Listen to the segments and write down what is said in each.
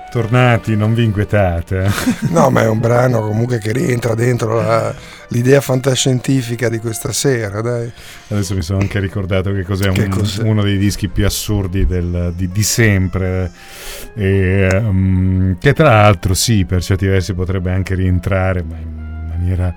Tornati, non vi inquietate. No, ma è un brano comunque che rientra dentro l'idea fantascientifica di questa sera, dai. Adesso mi sono anche ricordato che cos'è, uno dei dischi più assurdi di sempre, che tra l'altro sì, per certi versi potrebbe anche rientrare, ma in maniera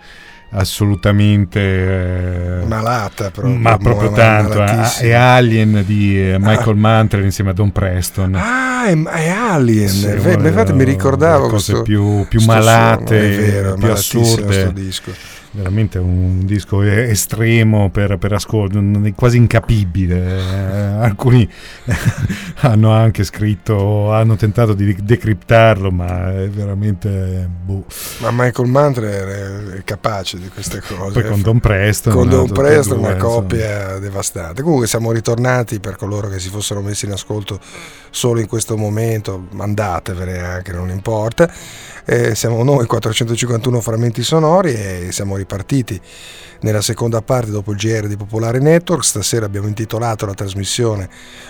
assolutamente malata, ma proprio tanto. È Alien di Michael Mantle insieme a Don Preston. È Alien, sì, infatti mi ricordavo cose più malate, è vero, più assurde. Sto disco. Veramente un disco estremo per ascolto, quasi incapibile. Alcuni hanno anche hanno tentato di decriptarlo, ma è veramente Ma Michael Mantle è capace di queste cose. Poi con Don Preston, una coppia devastante. Comunque siamo ritornati, per coloro che si fossero messi in ascolto solo in questo momento, mandatevene anche, non importa. Siamo noi 451 frammenti sonori e siamo ripartiti nella seconda parte dopo il GR di Popolare Network. Stasera abbiamo intitolato la trasmissione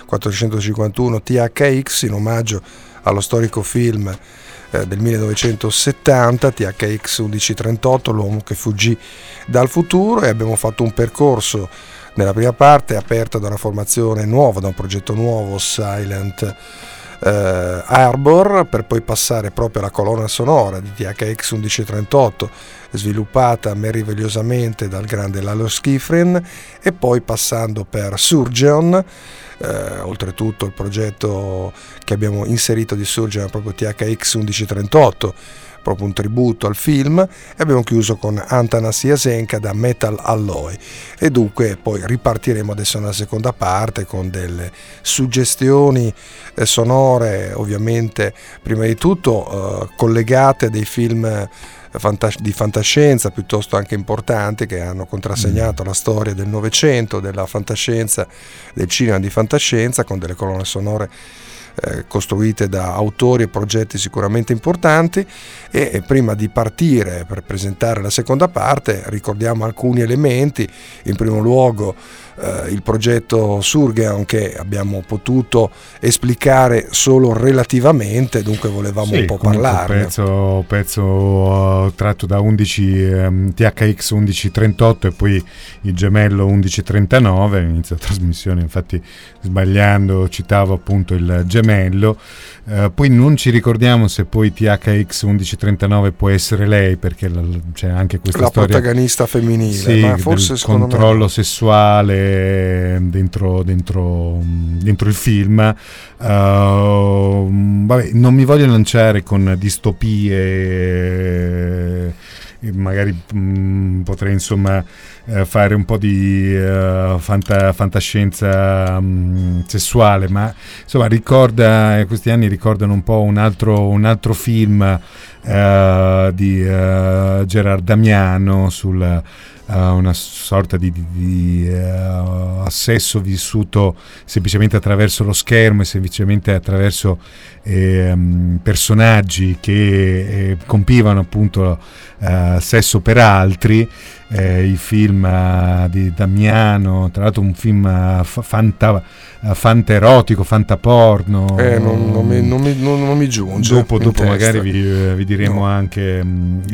451 THX in omaggio allo storico film del 1970 THX 1138, l'uomo che fuggì dal futuro, e abbiamo fatto un percorso nella prima parte aperta da una formazione nuova, da un progetto nuovo, Silent Arbor, per poi passare proprio alla colonna sonora di THX 1138 sviluppata meravigliosamente dal grande Lalo Schifrin, e poi passando per Surgeon. Oltretutto il progetto che abbiamo inserito di Surgeon è proprio THX 1138, proprio un tributo al film, e abbiamo chiuso con Antanas Jasenka da Metal Alloy, e dunque poi ripartiremo adesso nella seconda parte con delle suggestioni sonore, ovviamente prima di tutto collegate a dei film di fantascienza piuttosto anche importanti, che hanno contrassegnato la storia del Novecento, della fantascienza, del cinema di fantascienza, con delle colonne sonore costruite da autori e progetti sicuramente importanti. E prima di partire per presentare la seconda parte ricordiamo alcuni elementi. In primo luogo il progetto Surgeon, che abbiamo potuto esplicare solo relativamente, dunque volevamo un po' parlarne. Pezzo tratto da THX 1138 e poi il gemello 1139. Inizio la trasmissione infatti sbagliando, citavo appunto il gemello. Poi non ci ricordiamo se poi THX 1139 può essere lei, perché c'è anche questa storia, protagonista femminile, sì, ma forse del controllo sessuale dentro il film. Vabbè, non mi voglio lanciare con distopie, magari potrei insomma fare un po' di fantascienza sessuale, ma insomma questi anni ricordano un po' un altro film di Gerard Damiano sul una sorta di assesso vissuto semplicemente attraverso lo schermo e semplicemente attraverso personaggi che compivano appunto sesso per altri. I film di Damiano, tra l'altro un film fantaerotico, fantaporno, non mi giunge. Dopo magari vi diremo anche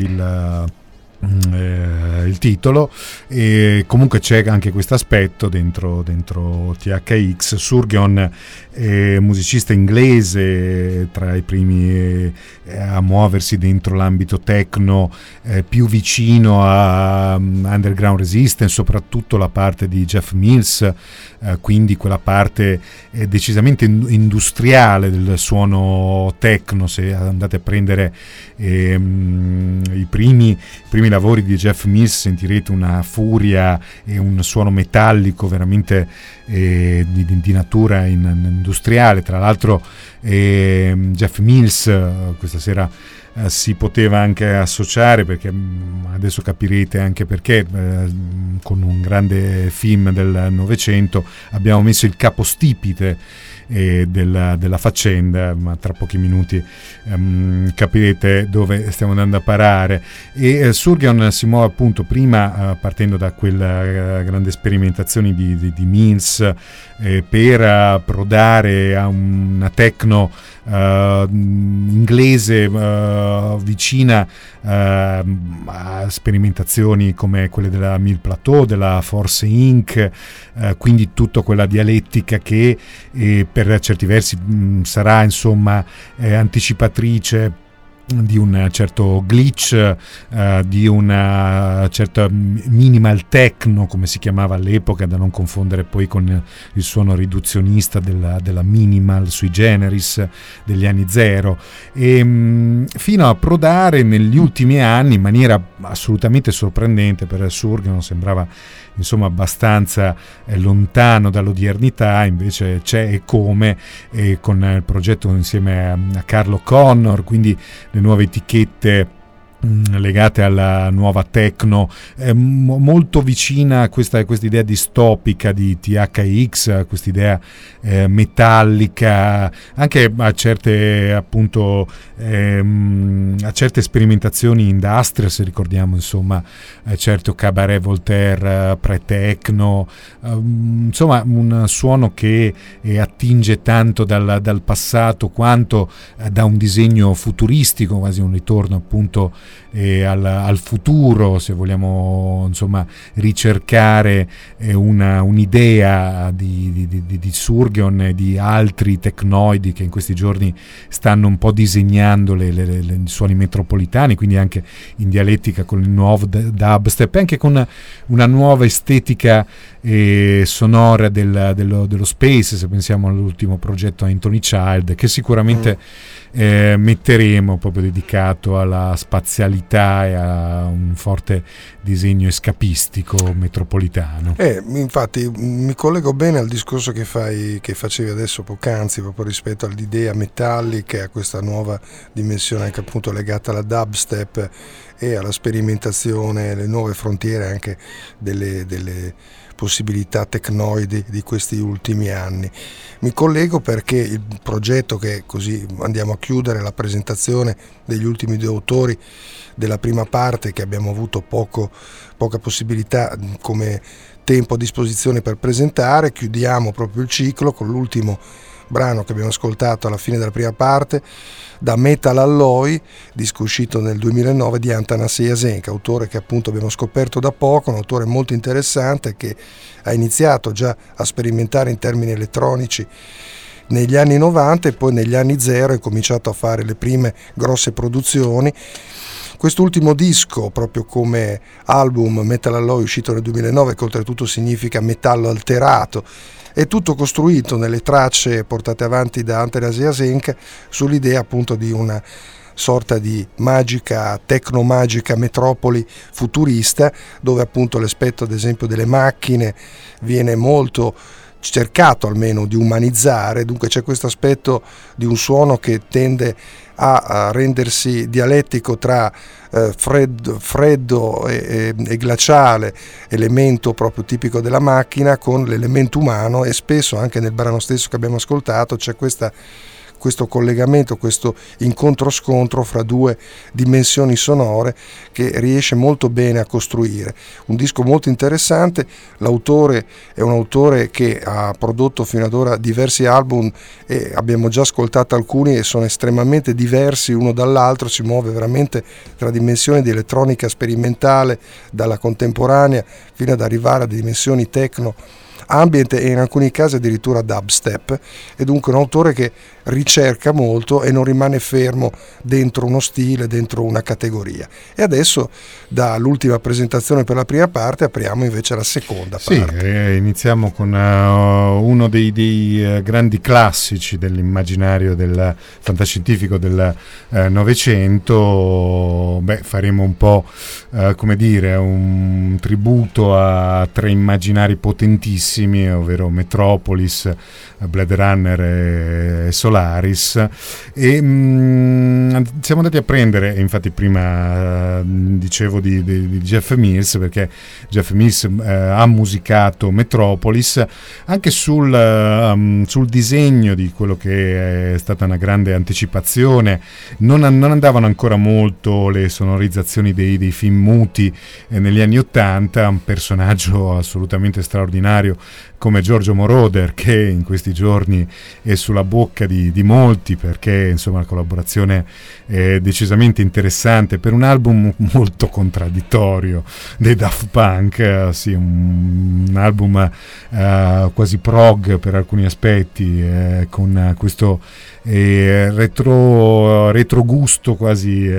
il titolo. E comunque c'è anche questo aspetto dentro THX. Surgeon è musicista inglese, tra i primi a muoversi dentro l'ambito techno, più vicino a Underground Resistance, soprattutto la parte di Jeff Mills, quindi quella parte decisamente industriale del suono techno. Se andate a prendere i primi lavori di Jeff Mills sentirete una furia e un suono metallico veramente di natura industriale. Tra l'altro Jeff Mills questa sera si poteva anche associare, perché adesso capirete anche perché, con un grande film del Novecento abbiamo messo il capostipite della faccenda, ma tra pochi minuti capirete dove stiamo andando a parare. E Surgeon si muove appunto prima partendo da quella grande sperimentazione di Mills per approdare a una techno inglese vicina a sperimentazioni come quelle della Mill Plateau, della Force Inc., quindi tutta quella dialettica che per certi versi sarà insomma anticipatrice di un certo glitch, di una certa minimal techno, come si chiamava all'epoca, da non confondere poi con il suono riduzionista della minimal sui generis degli anni zero, e fino a approdare negli ultimi anni in maniera assolutamente sorprendente per Surgeon, sembrava insomma abbastanza lontano dall'odiernità, invece c'è e come, e con il progetto insieme a Carlo Connor, quindi le nuove etichette legate alla nuova techno, molto vicina a questa idea distopica di THX, questa idea metallica, anche a certe appunto a certe sperimentazioni industrial, se ricordiamo insomma certo Cabaret Voltaire pre-techno, insomma un suono che attinge tanto dal passato quanto da un disegno futuristico, quasi un ritorno appunto al futuro, se vogliamo insomma ricercare un'idea di Surgeon e di altri tecnoidi che in questi giorni stanno un po' disegnando i suoni metropolitani, quindi anche in dialettica con il nuovo dubstep, anche con una nuova estetica sonora dello space, se pensiamo all'ultimo progetto Anthony Child, che sicuramente metteremo, proprio dedicato alla spazialità e a un forte disegno escapistico metropolitano. Infatti mi collego bene al discorso che facevi adesso poc'anzi, proprio rispetto all'idea metallica, a questa nuova dimensione anche appunto legata alla dubstep e alla sperimentazione, le nuove frontiere anche delle possibilità tecnoidi di questi ultimi anni. Mi collego perché il progetto, che così andiamo a chiudere la presentazione degli ultimi due autori della prima parte, che abbiamo avuto poca possibilità come tempo a disposizione per presentare, chiudiamo proprio il ciclo con l'ultimo brano che abbiamo ascoltato alla fine della prima parte, da Metal Alloy, disco uscito nel 2009 di Antanas Jasenka, autore che appunto abbiamo scoperto da poco, un autore molto interessante che ha iniziato già a sperimentare in termini elettronici negli anni 90 e poi negli anni 0 è cominciato a fare le prime grosse produzioni. Quest'ultimo disco, proprio come album Metal Alloy uscito nel 2009, che oltretutto significa metallo alterato, è tutto costruito nelle tracce portate avanti da Antanas Jasenka sull'idea appunto di una sorta di magica, tecnomagica metropoli futurista, dove appunto l'aspetto ad esempio delle macchine viene molto cercato almeno di umanizzare, dunque c'è questo aspetto di un suono che tende a rendersi dialettico tra freddo e glaciale, elemento proprio tipico della macchina, con l'elemento umano, e spesso anche nel brano stesso che abbiamo ascoltato c'è questo collegamento, questo incontro-scontro fra due dimensioni sonore che riesce molto bene a costruire. Un disco molto interessante, l'autore è un autore che ha prodotto fino ad ora diversi album e abbiamo già ascoltato alcuni e sono estremamente diversi uno dall'altro, si muove veramente tra dimensioni di elettronica sperimentale, dalla contemporanea fino ad arrivare a dimensioni techno, ambient e in alcuni casi addirittura dubstep. È dunque un autore che ricerca molto e non rimane fermo dentro uno stile, dentro una categoria. E adesso, dall'ultima presentazione per la prima parte, apriamo invece la seconda parte. Sì, iniziamo con uno dei grandi classici dell'immaginario del fantascientifico del Novecento. Faremo un po' come dire un tributo a tre immaginari potentissimi, ovvero Metropolis, Blade Runner e Solaris, Polaris, e siamo andati a prendere, infatti prima dicevo di Jeff Mills, perché Jeff Mills ha musicato Metropolis anche sul disegno di quello che è stata una grande anticipazione. Non andavano ancora molto le sonorizzazioni dei film muti negli anni '80, un personaggio assolutamente straordinario come Giorgio Moroder, che in questi giorni è sulla bocca di molti, perché insomma la collaborazione è decisamente interessante per un album molto contraddittorio dei Daft Punk, sì, un album quasi prog per alcuni aspetti, con questo retrogusto quasi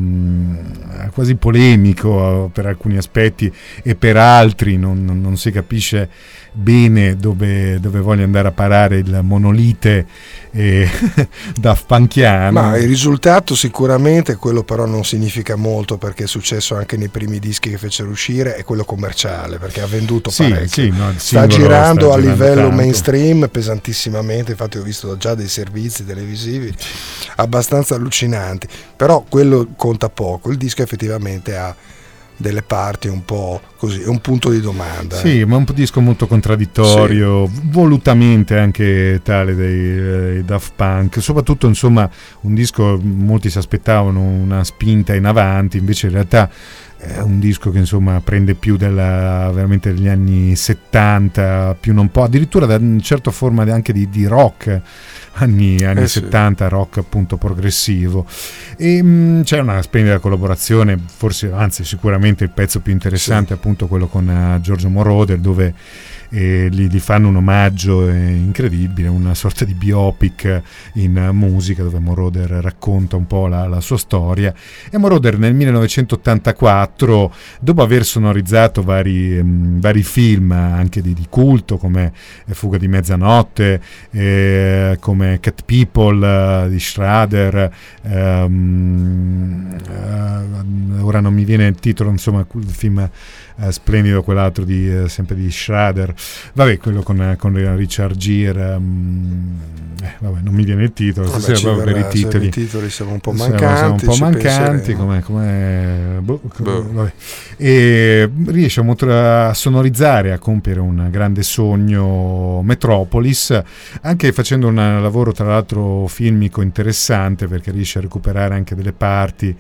polemico per alcuni aspetti, e per altri non si capisce bene dove voglia andare a parare il monolite Daft Punkiano. Ma il risultato sicuramente, quello però non significa molto, perché è successo anche nei primi dischi che fecero uscire, è quello commerciale, perché ha venduto parecchio. Sta girando a livello tanto, mainstream, pesantissimamente. Infatti ho visto già dei servizi televisivi abbastanza allucinanti, però quello conta poco. Il disco effettivamente ha delle parti un po' così, è un punto di domanda. Sì, ma è un disco molto contraddittorio, sì, volutamente anche tale dei Daft Punk, soprattutto insomma un disco, molti si aspettavano una spinta in avanti, invece in realtà è un disco che insomma prende più veramente degli anni 70, più non po', addirittura da una certa forma anche di rock, anni 70, sì, rock appunto progressivo, e c'è una splendida collaborazione, forse, anzi sicuramente il pezzo più interessante, sì, appunto quello con Giorgio Moroder, dove gli fanno un omaggio incredibile, una sorta di biopic in musica, dove Moroder racconta un po' la sua storia. E Moroder nel 1984, dopo aver sonorizzato vari film anche di culto come Fuga di mezzanotte, come Cat People di Schrader, ora non mi viene il titolo, insomma il film splendido, quell'altro sempre di Schrader, vabbè, quello con Richard Gere, vabbè, non mi viene il titolo, stasera per i titoli siamo un po' mancanti, vabbè. E riesce a sonorizzare, a compiere un grande sogno, Metropolis, anche facendo un lavoro tra l'altro filmico interessante, perché riesce a recuperare anche delle parti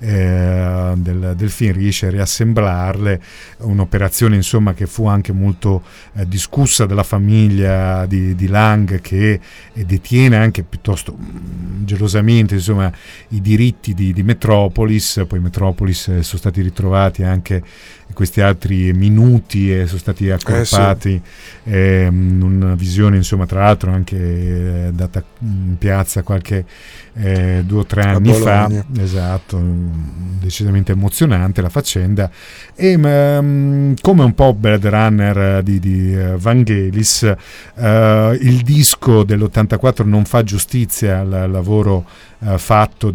del film, riesce a riassemblarle, un'operazione insomma che fu anche molto discussa dalla famiglia di Lang, che detiene anche piuttosto gelosamente insomma i diritti di Metropolis. Poi Metropolis sono stati ritrovati anche questi altri minuti e sono stati accorpati, in una visione insomma tra l'altro anche data in piazza qualche 2 o 3 anni fa, esatto, decisamente emozionante la faccenda. E come un po' Blade Runner di Vangelis, il disco dell'84 non fa giustizia al lavoro fatto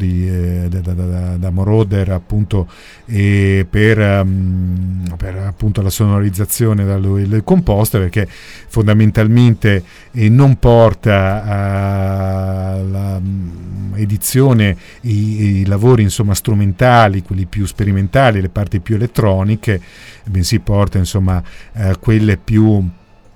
da Moroder, appunto, e per appunto la sonorizzazione da lui composta, perché fondamentalmente non porta alla edizione i lavori insomma strumentali, quelli più sperimentali, le parti più elettroniche, bensì porta insomma quelle più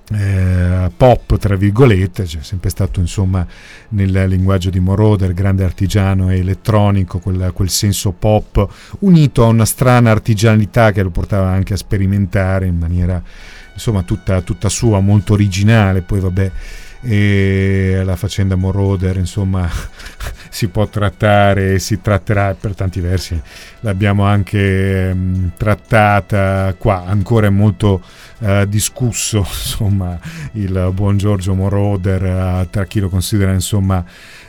pop, tra virgolette. C'è sempre stato insomma nel linguaggio di Moroder, grande artigiano e elettronico, quel senso pop unito a una strana artigianalità che lo portava anche a sperimentare in maniera insomma tutta sua, molto originale. Poi vabbè, e la faccenda Moroder insomma si può trattare e si tratterà per tanti versi, l'abbiamo anche trattata qua, ancora è molto discusso insomma il buon Giorgio Moroder, tra chi lo considera insomma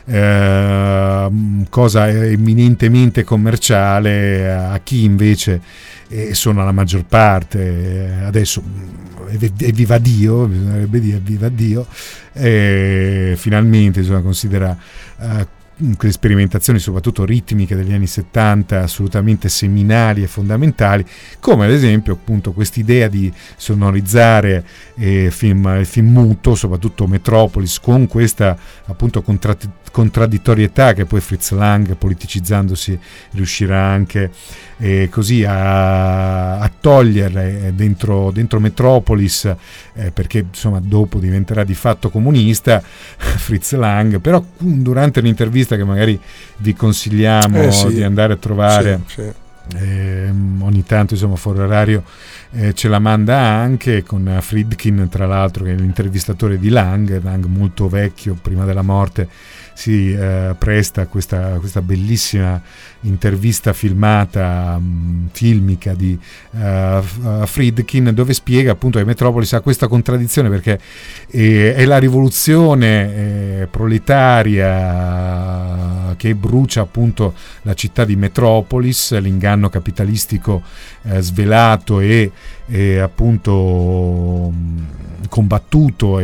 cosa eminentemente commerciale, a chi invece sono la maggior parte adesso, e viva Dio, bisognerebbe dire viva Dio, finalmente insomma considera quelle sperimentazioni soprattutto ritmiche degli anni 70 assolutamente seminali e fondamentali, come ad esempio appunto quest'idea di sonorizzare il film muto, soprattutto Metropolis, con questa appunto contraddittorietà che poi Fritz Lang, politicizzandosi, riuscirà anche così a togliere dentro Metropolis, perché insomma dopo diventerà di fatto comunista Fritz Lang, però durante un'intervista che magari vi consigliamo di andare a trovare, ogni tanto insomma fuori orario ce la manda anche con Friedkin, tra l'altro, che è l'intervistatore di Lang molto vecchio, prima della morte, si presta a questa bellissima intervista filmata, filmica di Friedkin, dove spiega appunto che Metropolis ha questa contraddizione, perché è la rivoluzione proletaria che brucia appunto la città di Metropolis, l'inganno capitalistico svelato e appunto combattuto,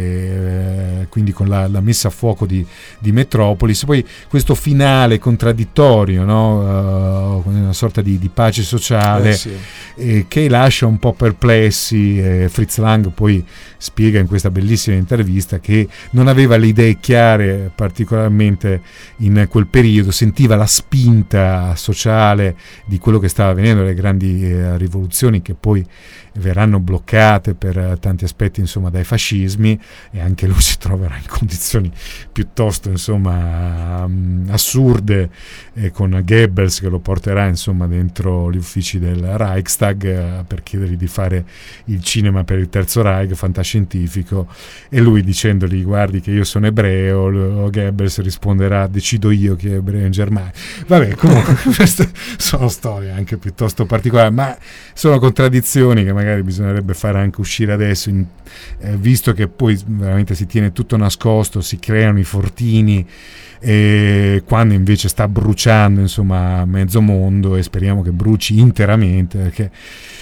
e quindi con la messa a fuoco di Metropolis. Poi questo finale contraddittorio, no? Una sorta di pace sociale che lascia un po' perplessi. Fritz Lang poi spiega in questa bellissima intervista che non aveva le idee chiare particolarmente in quel periodo, sentiva la spinta sociale di quello che stava avvenendo, le grandi rivoluzioni che poi verranno bloccate per tanti aspetti insomma dai fascismi, e anche lui si troverà in condizioni piuttosto insomma assurde, con Goebbels che lo porterà insomma dentro gli uffici del Reichstag per chiedergli di fare il cinema per il Terzo Reich fantascientifico, e lui dicendogli: guardi che io sono ebreo, Goebbels risponderà: decido io chi è ebreo in Germania. Vabbè, comunque queste sono storie anche piuttosto particolari, ma sono contraddizioni che magari bisognerebbe fare anche uscire adesso, visto che poi veramente si tiene tutto nascosto, si creano i fortini, quando invece sta bruciando insomma mezzo mondo, e speriamo che bruci interamente, perché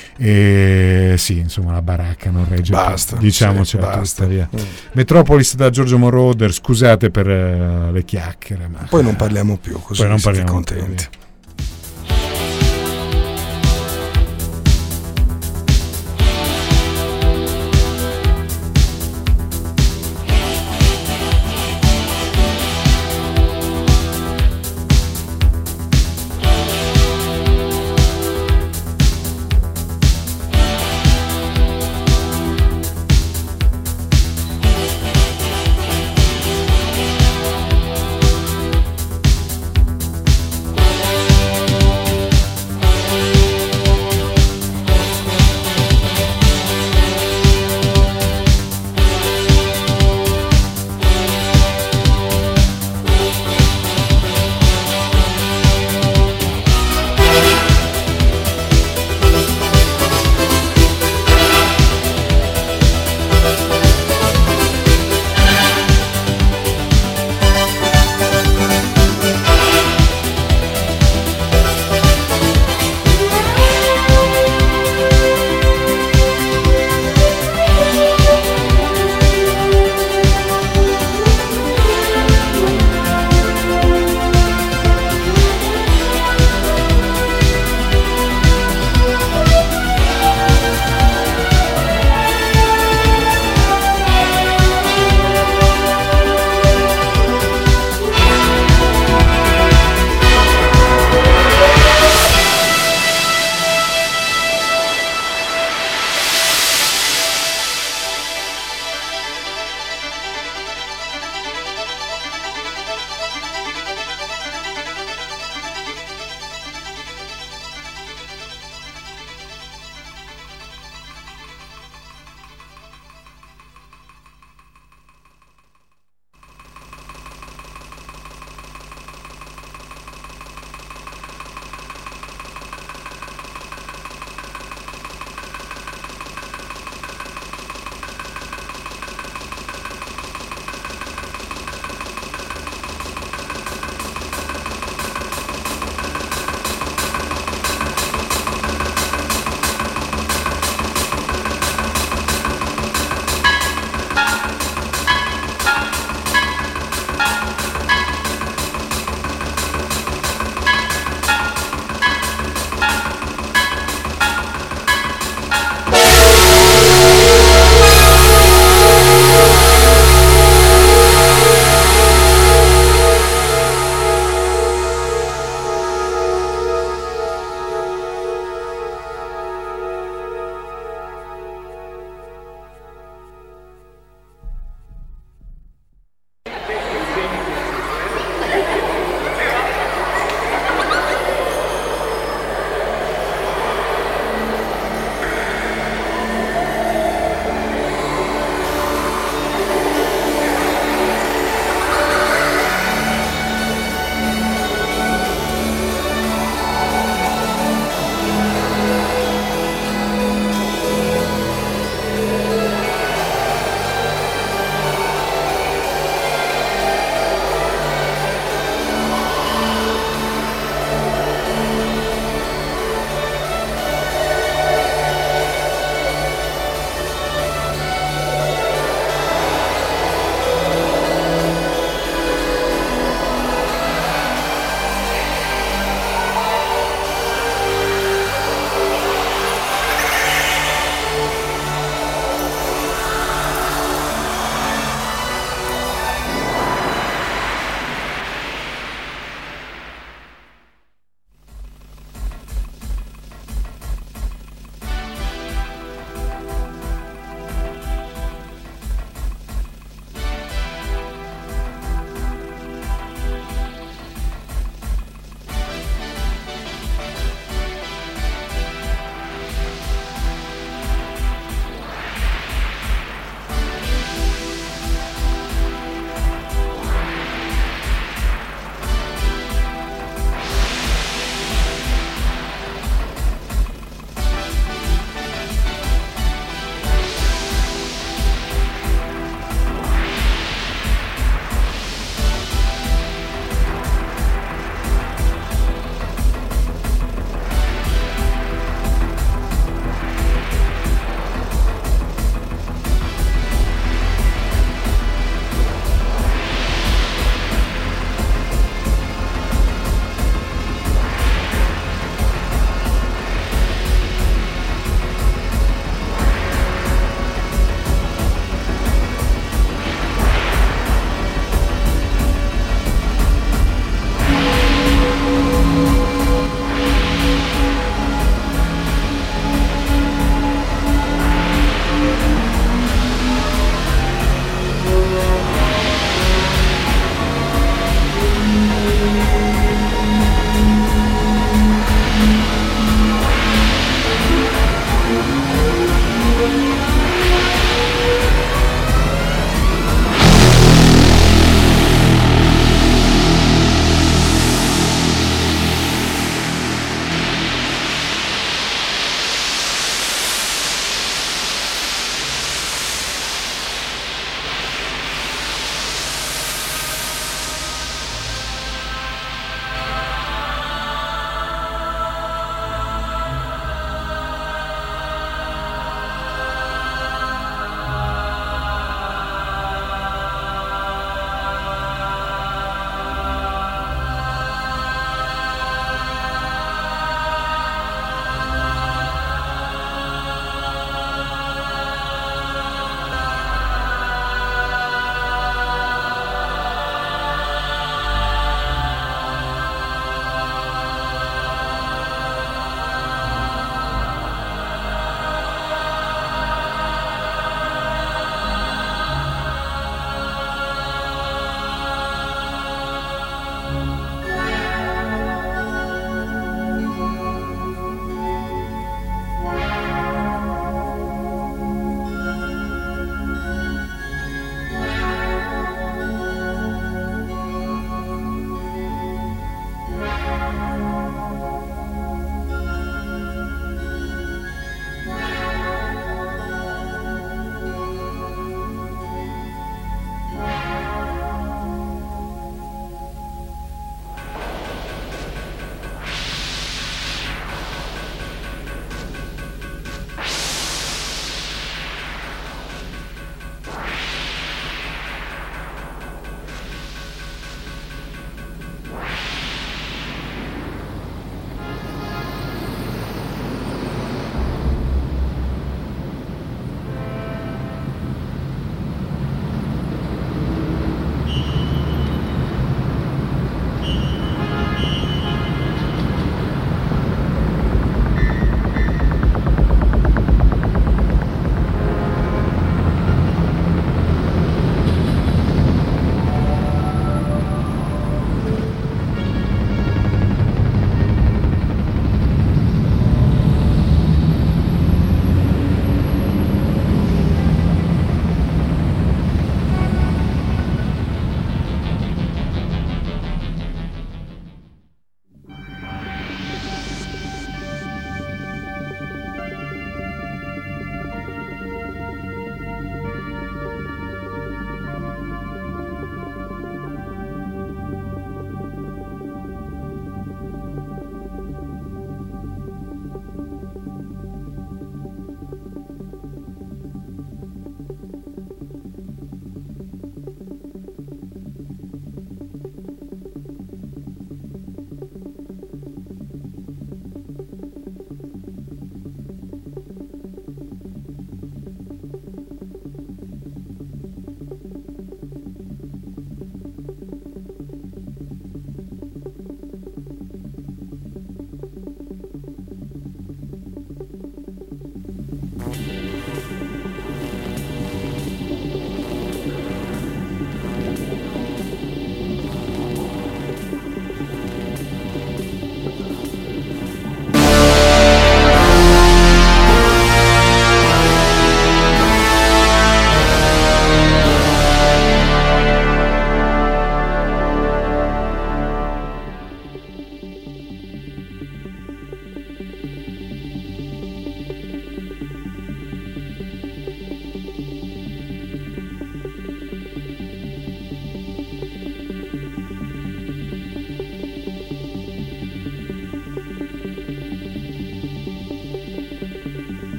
sì, insomma la baracca non regge, basta, diciamocela tutta, via. Metropolis da Giorgio Moroder, scusate per le chiacchiere, ma poi non parliamo più, così poi non siete parliamo contenti più,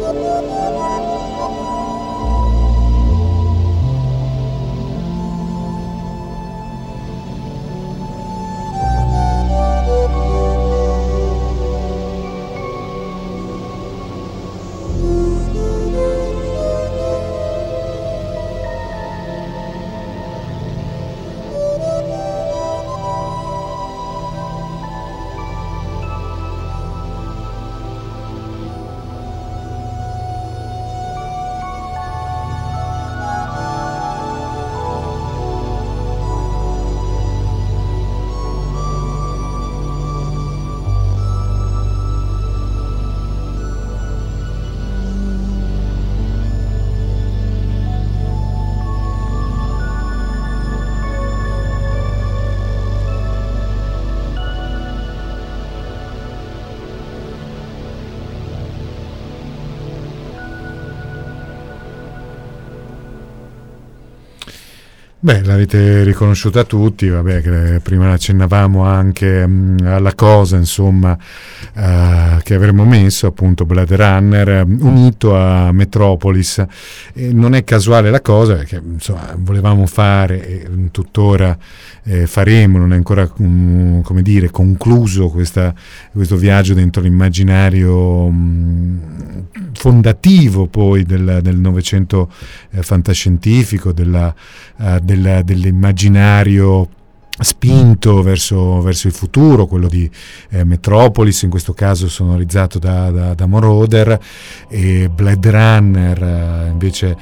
Beh, l'avete riconosciuta tutti, vabbè, che prima accennavamo anche alla cosa, insomma, che avremmo messo, appunto, Blade Runner unito a Metropolis. Non è casuale la cosa, perché insomma volevamo fare, e tuttora faremo, non è ancora come dire, concluso questo viaggio dentro l'immaginario fondativo poi del Novecento fantascientifico, dell'immaginario spinto verso il futuro, quello di Metropolis, in questo caso sonorizzato da Moroder, e Blade Runner invece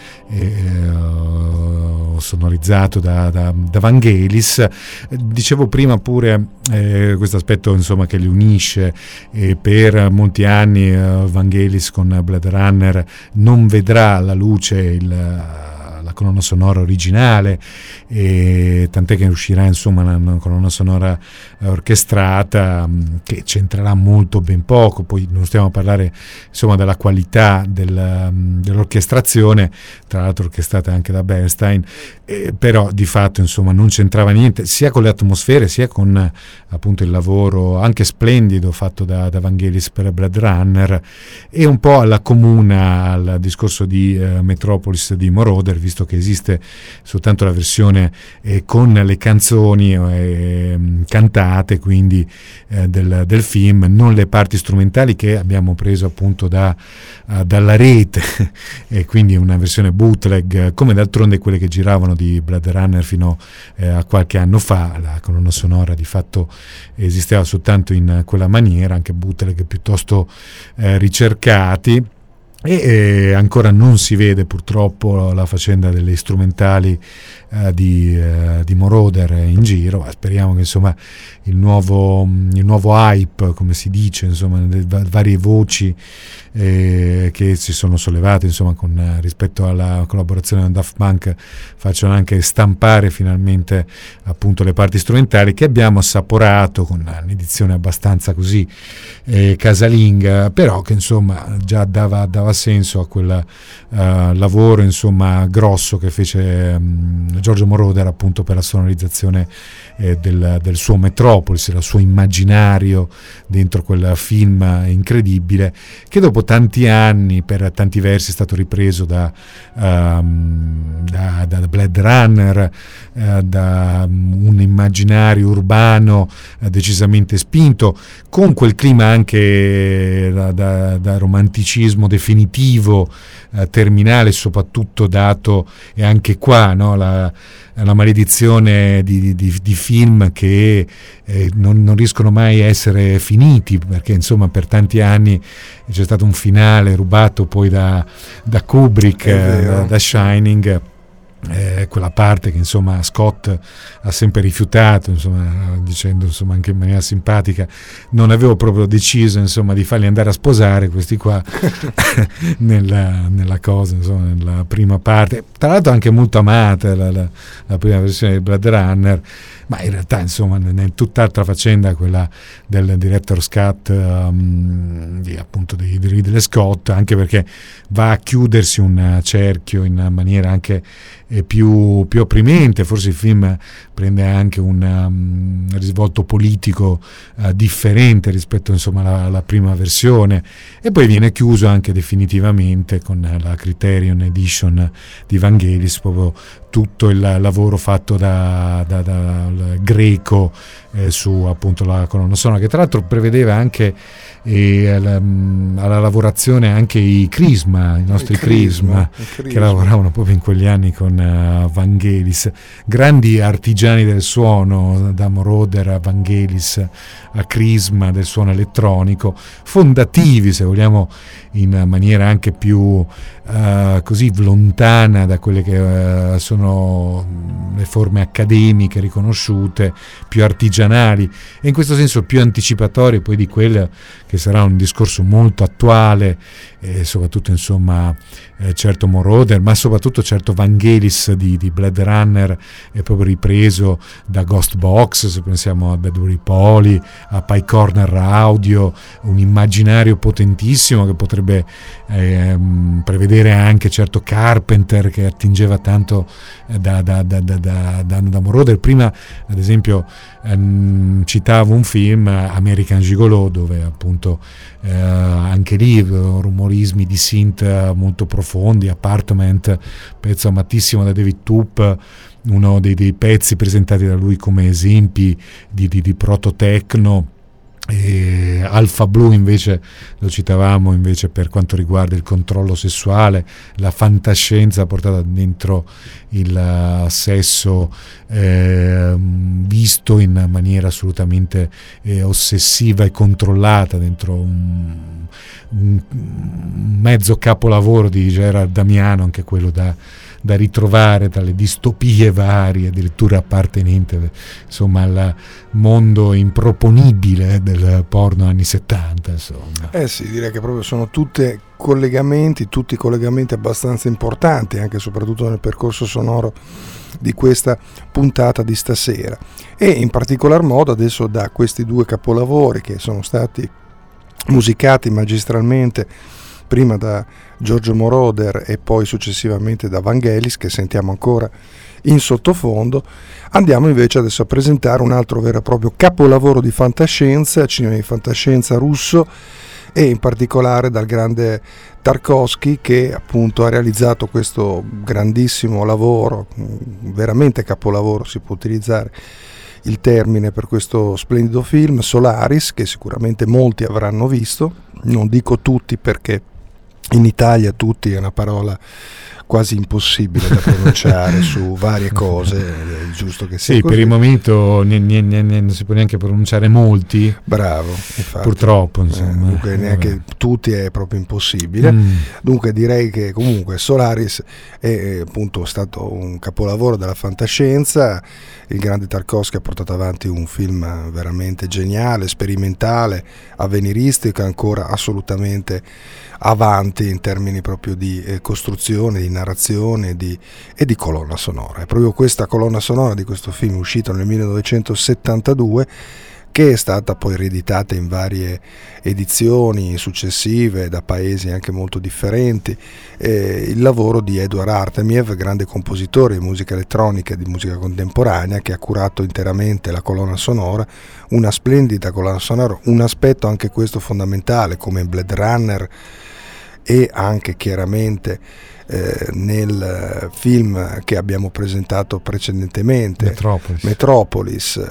sonorizzato da Vangelis. Dicevo prima pure questo aspetto, insomma, che li unisce, per molti anni Vangelis con Blade Runner non vedrà la luce la colonna sonora originale, tant'è che uscirà, insomma, una colonna sonora orchestrata che c'entrerà molto ben poco. Poi non stiamo a parlare, insomma, della qualità dell'orchestrazione, tra l'altro orchestrata anche da Bernstein, però di fatto, insomma, non c'entrava niente sia con le atmosfere sia con, appunto, il lavoro anche splendido fatto da Vangelis per Blade Runner, e un po' alla comuna al discorso di Metropolis di Moroder, visto che esiste soltanto la versione con le canzoni cantate, quindi del film, non le parti strumentali che abbiamo preso, appunto, dalla rete, e quindi una versione bootleg, come d'altronde quelle che giravano di Blade Runner fino a qualche anno fa. La colonna sonora di fatto esisteva soltanto in quella maniera, anche bootleg piuttosto ricercati. E ancora non si vede purtroppo la faccenda delle strumentali di Moroder in giro. Speriamo che, insomma, il nuovo hype, come si dice, insomma, le varie voci che si sono sollevate, insomma, rispetto alla collaborazione con Daft Punk, facciano anche stampare finalmente, appunto, le parti strumentali che abbiamo assaporato con un'edizione abbastanza così casalinga, però che, insomma, già dava senso a quel lavoro, insomma, grosso che fece Giorgio Moroder, appunto, per la sonorizzazione del suo Metropolis, il suo immaginario dentro quel film incredibile, che dopo tanti anni, per tanti versi, è stato ripreso da Blade Runner, da un immaginario urbano decisamente spinto, con quel clima anche da romanticismo definitivo, terminale, soprattutto dato, e anche qua, no, la maledizione di film che non riescono mai a essere finiti, perché, insomma, per tanti anni c'è stato un finale rubato poi da Kubrick, da Shining, quella parte che, insomma, Scott ha sempre rifiutato, insomma, dicendo, insomma, anche in maniera simpatica: non avevo proprio deciso, insomma, di farli andare a sposare questi qua nella cosa, insomma, nella prima parte, tra l'altro anche molto amata la prima versione di Blade Runner, ma in realtà insomma è tutt'altra faccenda quella del director's cut appunto di Ridley Scott, anche perché va a chiudersi un cerchio in maniera anche più opprimente. Forse il film prende anche un risvolto politico differente rispetto insomma alla prima versione, e poi viene chiuso anche definitivamente con la Criterion Edition di Vangelis, proprio tutto il lavoro fatto dal Greco su appunto la colonna sonora, che tra l'altro prevedeva anche alla lavorazione anche i nostri Crisma, che lavoravano proprio in quegli anni con Vangelis, grandi artigiani del suono, da Moroder a Vangelis a Crisma del suono elettronico, fondativi se vogliamo in maniera anche più così lontana da quelle che sono le forme accademiche riconosciute, più artigianali e in questo senso più anticipatorie poi di quelle che sarà un discorso molto attuale, soprattutto insomma certo Moroder, ma soprattutto certo Vangelis di Blade Runner è proprio ripreso da Ghost Box, se pensiamo a Bradbury Poli, a Pie Corner Audio, un immaginario potentissimo che potrebbe prevedere anche certo Carpenter, che attingeva tanto da Moroder. Prima ad esempio citavo un film, American Gigolo, dove appunto anche lì rumorismi di synth molto profondi, Apartment, pezzo amatissimo da David Toop, uno dei pezzi presentati da lui come esempi di proto-techno. E Alpha Blue invece lo citavamo invece per quanto riguarda il controllo sessuale, la fantascienza portata dentro il sesso visto in maniera assolutamente ossessiva e controllata dentro un mezzo capolavoro di Gerard Damiano, anche quello da ritrovare tra le distopie varie, addirittura appartenente insomma al mondo improponibile del porno anni 70 insomma. Sì, direi che proprio sono tutti collegamenti abbastanza importanti, anche e soprattutto nel percorso sonoro di questa puntata di stasera, e in particolar modo adesso da questi due capolavori che sono stati musicati magistralmente prima da Giorgio Moroder e poi successivamente da Vangelis, che sentiamo ancora in sottofondo, andiamo invece adesso a presentare un altro vero e proprio capolavoro di fantascienza, cinema di fantascienza russo, e in particolare dal grande Tarkovsky, che appunto ha realizzato questo grandissimo lavoro, veramente capolavoro, si può utilizzare il termine per questo splendido film, Solaris, che sicuramente molti avranno visto, non dico tutti perché in Italia tutti è una parola quasi impossibile da pronunciare su varie cose, è giusto che sia sì, così. Per il momento non si può neanche pronunciare molti. Bravo, infatti, purtroppo insomma. Dunque neanche tutti è proprio impossibile. Dunque direi che comunque Solaris è appunto stato un capolavoro della fantascienza. Il grande Tarkovsky ha portato avanti un film veramente geniale, sperimentale, avveniristico, ancora assolutamente avanti in termini proprio di costruzione, di narrazione e di colonna sonora. È proprio questa colonna sonora di questo film, uscito nel 1972, che è stata poi rieditata in varie edizioni successive da paesi anche molto differenti, il lavoro di Eduard Artemiev, grande compositore di musica elettronica e di musica contemporanea, che ha curato interamente la colonna sonora, una splendida colonna sonora, un aspetto anche questo fondamentale come in Blade Runner e anche chiaramente nel film che abbiamo presentato precedentemente, Metropolis,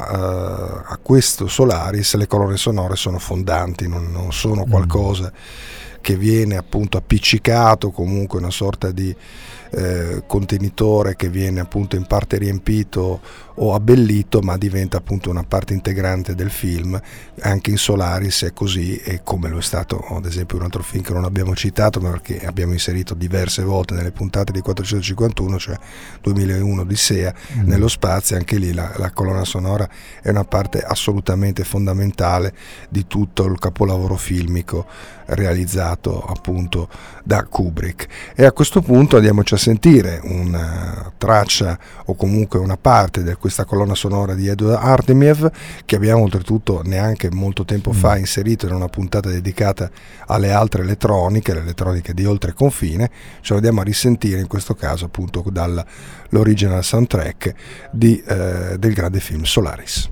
a questo Solaris le colonne sonore sono fondanti, non sono qualcosa che viene appunto appiccicato, comunque una sorta di contenitore che viene appunto in parte riempito o abbellito, ma diventa appunto una parte integrante del film. Anche in Solaris è così, e come lo è stato ad esempio un altro film che non abbiamo citato ma perché abbiamo inserito diverse volte nelle puntate di 451, cioè 2001 Odissea nello spazio. Anche lì la colonna sonora è una parte assolutamente fondamentale di tutto il capolavoro filmico realizzato appunto da Kubrick. E a questo punto andiamoci a sentire una traccia o comunque una parte di questa colonna sonora di Eduard Artemiev, che abbiamo oltretutto neanche molto tempo fa inserito in una puntata dedicata alle altre elettroniche, le elettroniche di oltreconfine. Ce lo andiamo a risentire in questo caso appunto dall'original soundtrack del grande film Solaris.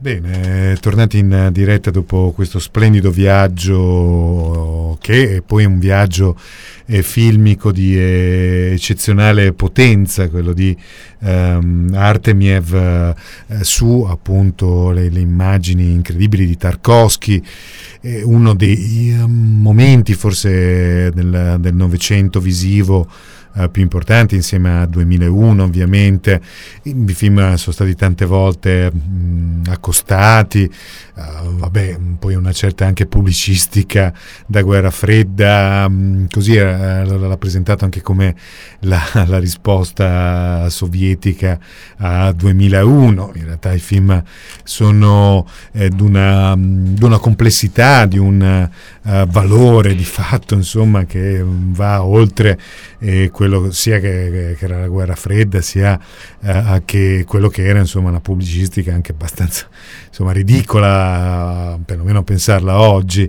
Bene, tornati in diretta dopo questo splendido viaggio, che è poi un viaggio filmico di eccezionale potenza, quello di Artemiev, su appunto le immagini incredibili di Tarkovsky, uno dei momenti forse del Novecento visivo più importanti, insieme a 2001 ovviamente. I film sono stati tante volte accostati, poi una certa anche pubblicistica da guerra fredda, così l'ha presentato anche come la risposta sovietica a 2001. In realtà i film sono d'una complessità, di un valore di fatto, insomma, che va oltre quello sia che era la guerra fredda, sia che quello che era, insomma, una pubblicistica anche abbastanza, insomma, ridicola, perlomeno pensarla oggi,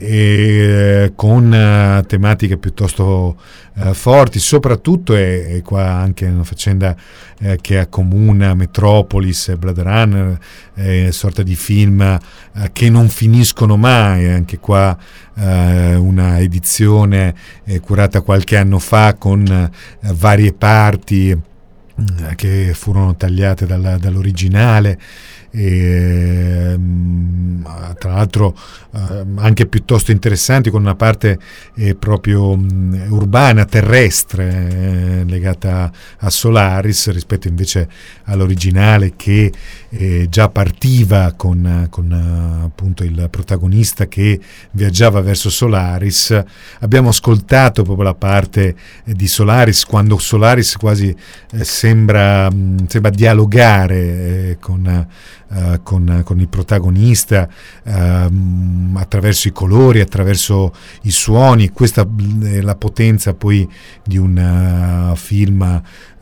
con tematiche piuttosto forti. Soprattutto è qua anche una faccenda che accomuna Metropolis e Blade Runner, sorta di film che non finiscono mai. Anche qua una edizione curata qualche anno fa con varie parti che furono tagliate dall'originale, tra l'altro anche piuttosto interessanti, con una parte proprio urbana, terrestre, legata a Solaris, rispetto invece all'originale che già partiva con appunto il protagonista che viaggiava verso Solaris. Abbiamo ascoltato proprio la parte di Solaris, quando Solaris quasi sembra dialogare con il protagonista, attraverso i colori, attraverso i suoni. Questa è la potenza poi di un film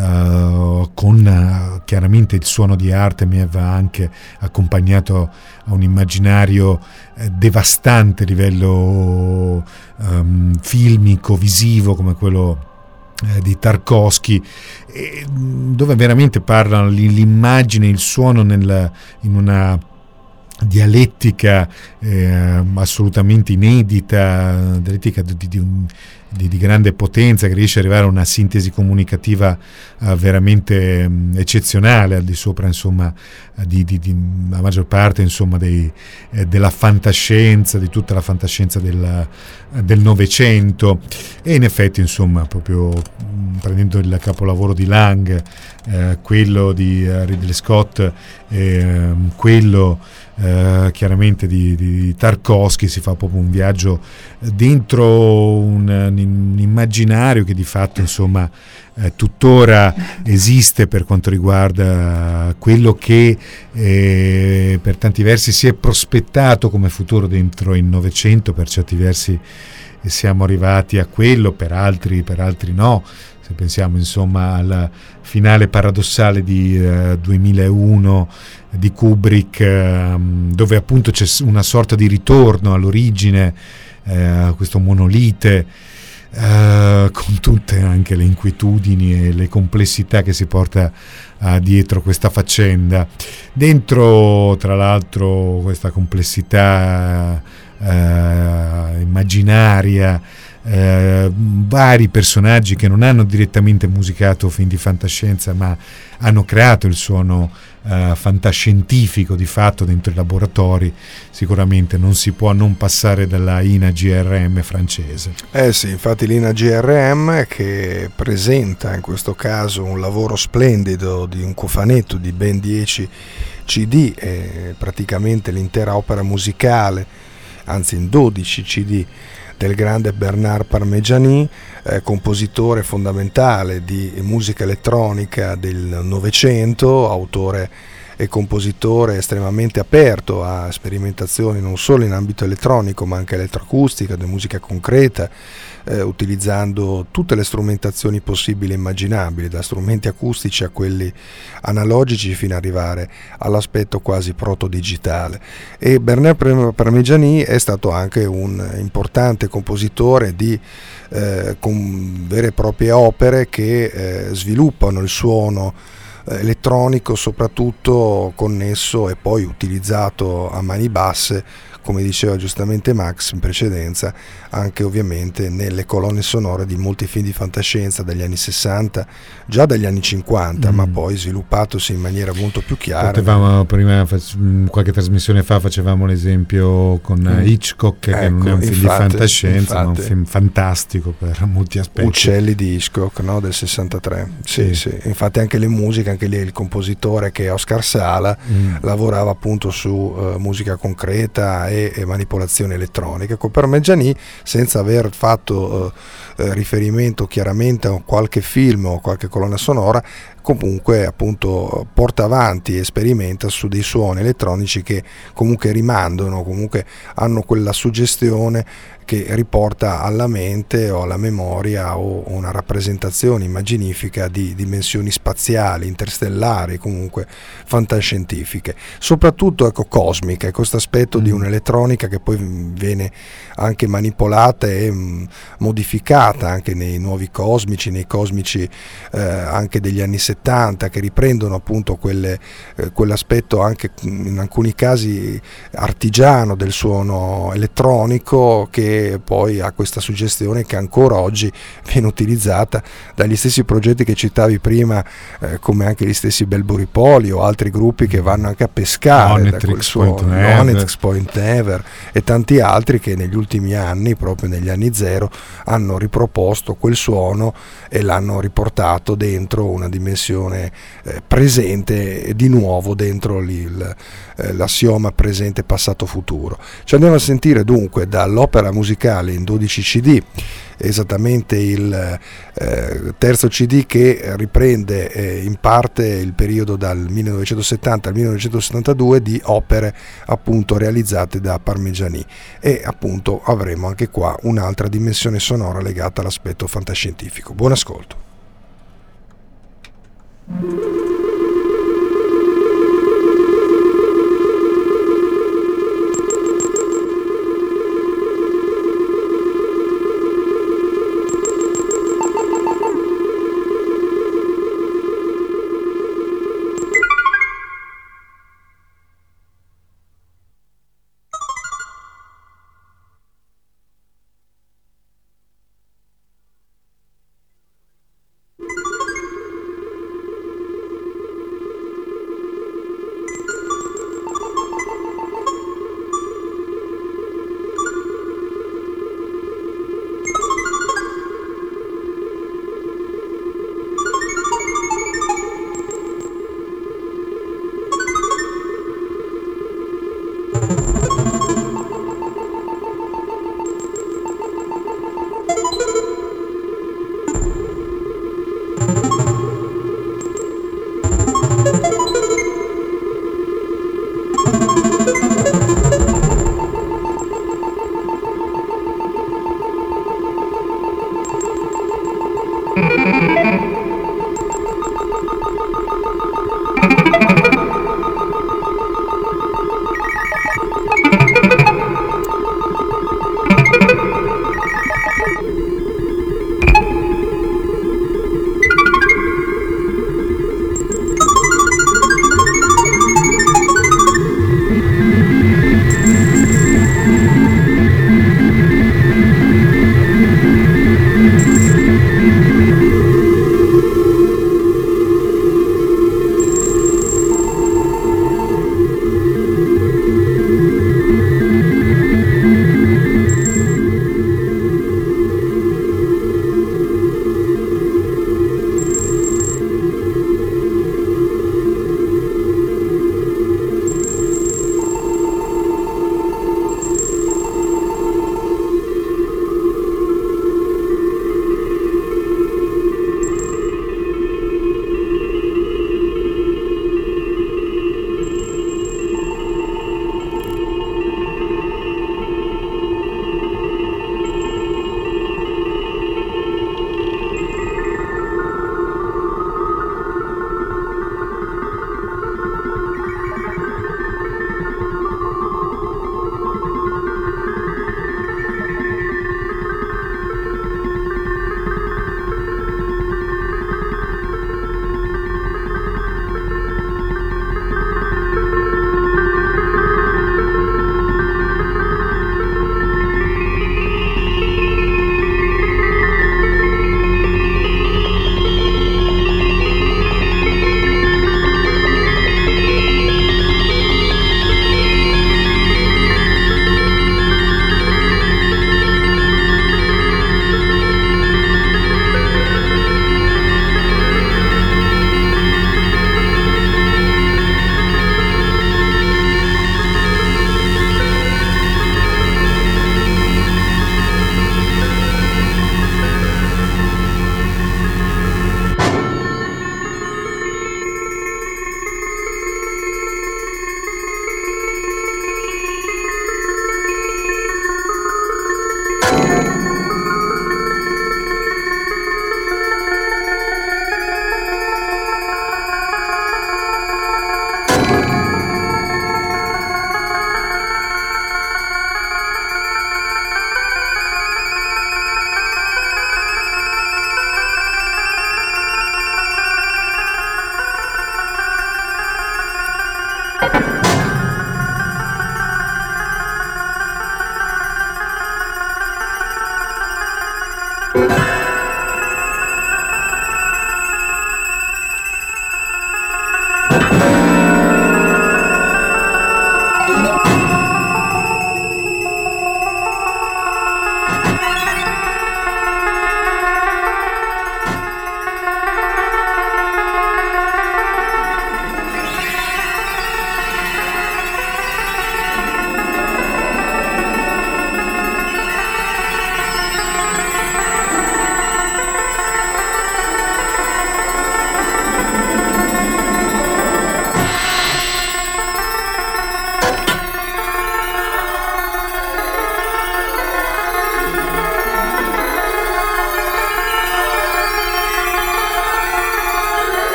con chiaramente il suono di Artemiev, anche accompagnato a un immaginario devastante a livello filmico, visivo, come quello di Tarkovsky, dove veramente parlano l'immagine, il suono in una dialettica assolutamente inedita, dialettica di grande potenza, che riesce ad arrivare a una sintesi comunicativa veramente eccezionale, al di sopra, insomma, la maggior parte, insomma, della fantascienza, di tutta la fantascienza del Novecento. E in effetti, insomma, proprio prendendo il capolavoro di Lang, quello di Ridley Scott, quello chiaramente di Tarkovsky, si fa proprio un viaggio dentro un immaginario che di fatto, insomma, tuttora esiste per quanto riguarda quello che per tanti versi si è prospettato come futuro dentro il Novecento. Per certi versi siamo arrivati a quello, per altri no. Se pensiamo, insomma, al finale paradossale di 2001 di Kubrick, dove appunto c'è una sorta di ritorno all'origine, questo monolite, con tutte anche le inquietudini e le complessità che si porta dietro questa faccenda. Dentro, tra l'altro, questa complessità immaginaria, vari personaggi che non hanno direttamente musicato film di fantascienza, ma hanno creato il suono fantascientifico di fatto dentro i laboratori. Sicuramente non si può non passare dalla INA GRM francese. Sì, infatti l'INA GRM, che presenta in questo caso un lavoro splendido di un cofanetto di ben 10 CD, praticamente l'intera opera musicale, anzi in 12 CD, del grande Bernard Parmigiani, compositore fondamentale di musica elettronica del Novecento, autore e compositore estremamente aperto a sperimentazioni non solo in ambito elettronico ma anche elettroacustica, di musica concreta, utilizzando tutte le strumentazioni possibili e immaginabili, da strumenti acustici a quelli analogici fino ad arrivare all'aspetto quasi proto-digitale. E Bernard Parmigiani è stato anche un importante compositore con vere e proprie opere che sviluppano il suono elettronico, soprattutto connesso e poi utilizzato a mani basse, come diceva giustamente Max in precedenza, anche ovviamente nelle colonne sonore di molti film di fantascienza dagli anni 60, già dagli anni 50, ma poi sviluppatosi in maniera molto più chiara. Potevamo prima, qualche trasmissione fa, facevamo l'esempio con Hitchcock, che non è un film di fantascienza, ma un film fantastico per molti aspetti. Uccelli di Hitchcock, no? Del 63. Sì. Infatti anche le musiche, anche lì il compositore, che è Oscar Sala, lavorava appunto su musica concreta e manipolazione elettronica. Con Parmigiani, senza aver fatto riferimento chiaramente a qualche film o qualche colonna sonora, comunque appunto porta avanti e sperimenta su dei suoni elettronici che comunque rimandano, comunque hanno quella suggestione che riporta alla mente o alla memoria o una rappresentazione immaginifica di dimensioni spaziali, interstellari, comunque fantascientifiche, soprattutto ecco cosmiche, questo aspetto di un'elettronica che poi viene anche manipolata e modificata anche nei nuovi cosmici, nei cosmici anche degli anni 70, che riprendono appunto quell'aspetto anche in alcuni casi artigiano del suono elettronico, che poi ha questa suggestione che ancora oggi viene utilizzata dagli stessi progetti che citavi prima, come anche gli stessi Belbury Poli o altri gruppi che vanno anche a pescare da quel suono, Nonetrix Point Never e tanti altri che negli ultimi anni, proprio negli anni zero, hanno riproposto quel suono e l'hanno riportato dentro una dimensione presente di nuovo dentro l'assioma presente, passato, futuro. Ci andiamo a sentire dunque dall'opera musicale in 12 CD, esattamente il terzo CD che riprende in parte il periodo dal 1970 al 1972 di opere appunto realizzate da Parmigiani, e appunto avremo anche qua un'altra dimensione sonora legata all'aspetto fantascientifico. Buon ascolto.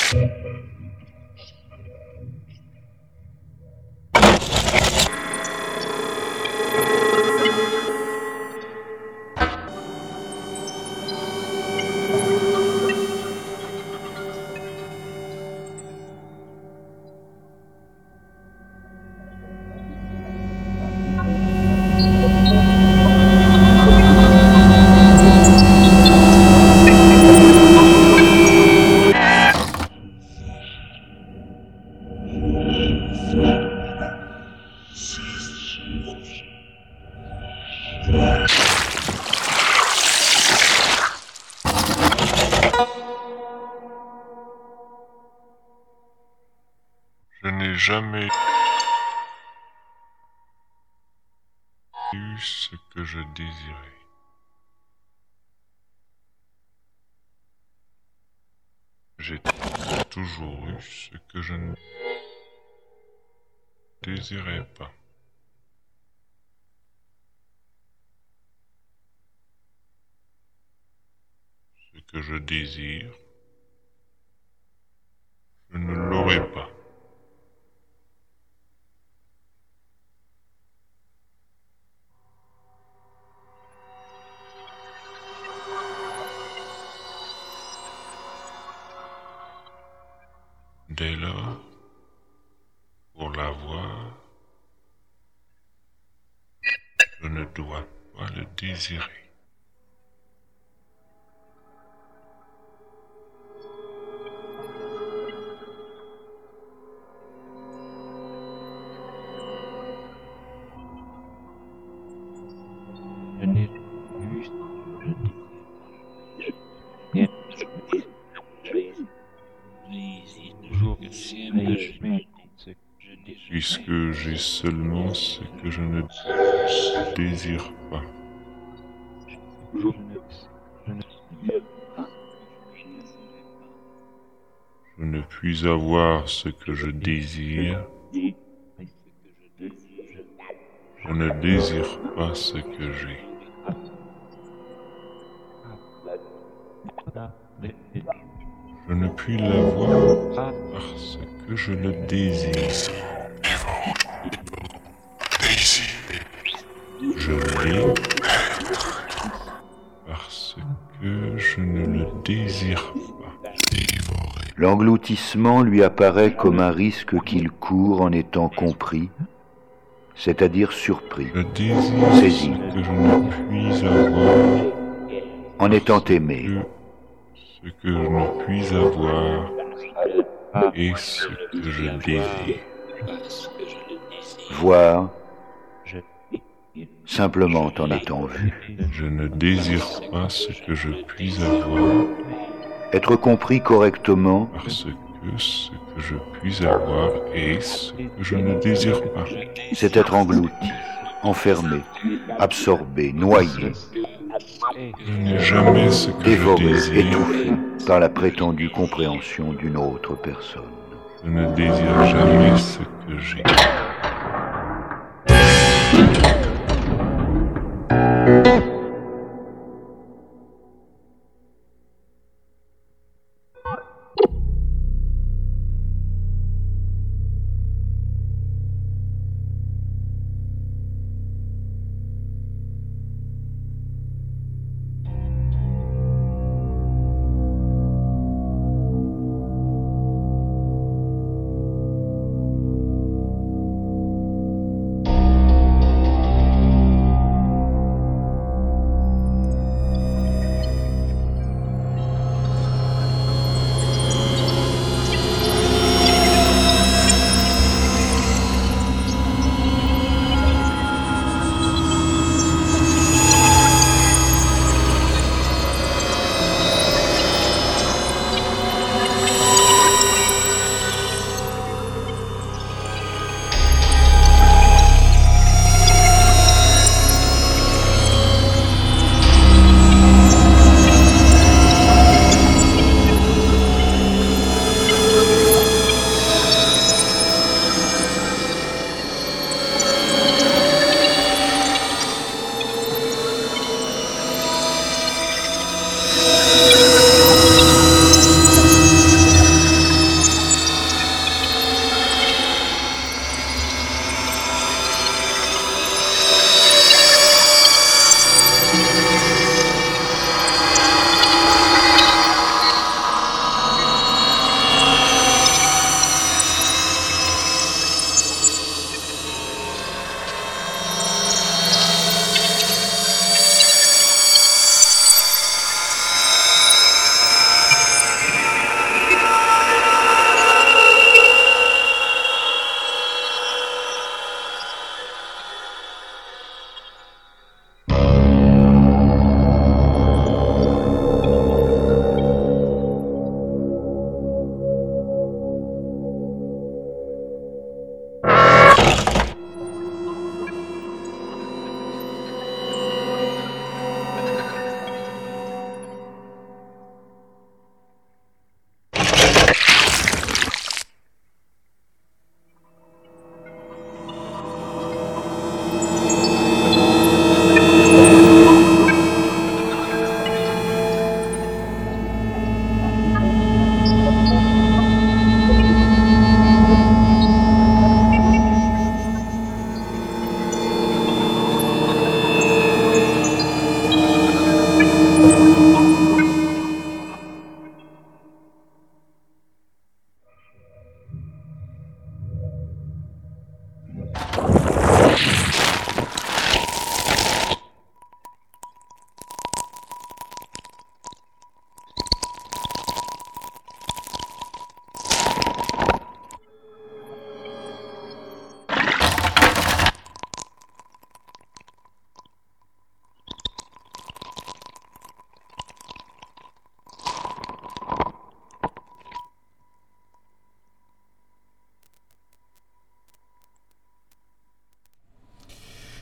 Je n'ai jamais eu ce que je désirais. J'ai toujours eu ce que je ne désirais pas. Ce que je désire, je ne l'aurai pas. Dès lors, pour l'avoir, je ne dois pas le désirer. Je n'ai vu ce que je désire toujours ce que je désire. Puisque j'ai seulement ce que je ne désire pas. Je ne puis avoir ce que je désire. Je ne désire pas ce que j'ai. Je ne puis l'avoir parce que je le désire. Je l'ai parce que je ne le désire pas. L'engloutissement lui apparaît comme un risque qu'il court en étant compris, c'est-à-dire surpris, Je désire saisi, ce que je ne puis avoir. en étant aimé. Ce que je ne puis avoir est ce que je désire. Voir, simplement en a-t-on vu. Je ne désire pas ce que je puis avoir Être compris correctement, parce que ce que je puis avoir est ce que je ne désire pas. c'est être englouti, enfermé, absorbé, noyé, Je n'ai jamais ce que je dévoré, désire. étouffé par la prétendue compréhension d'une autre personne. Je ne désire jamais ce que j'ai.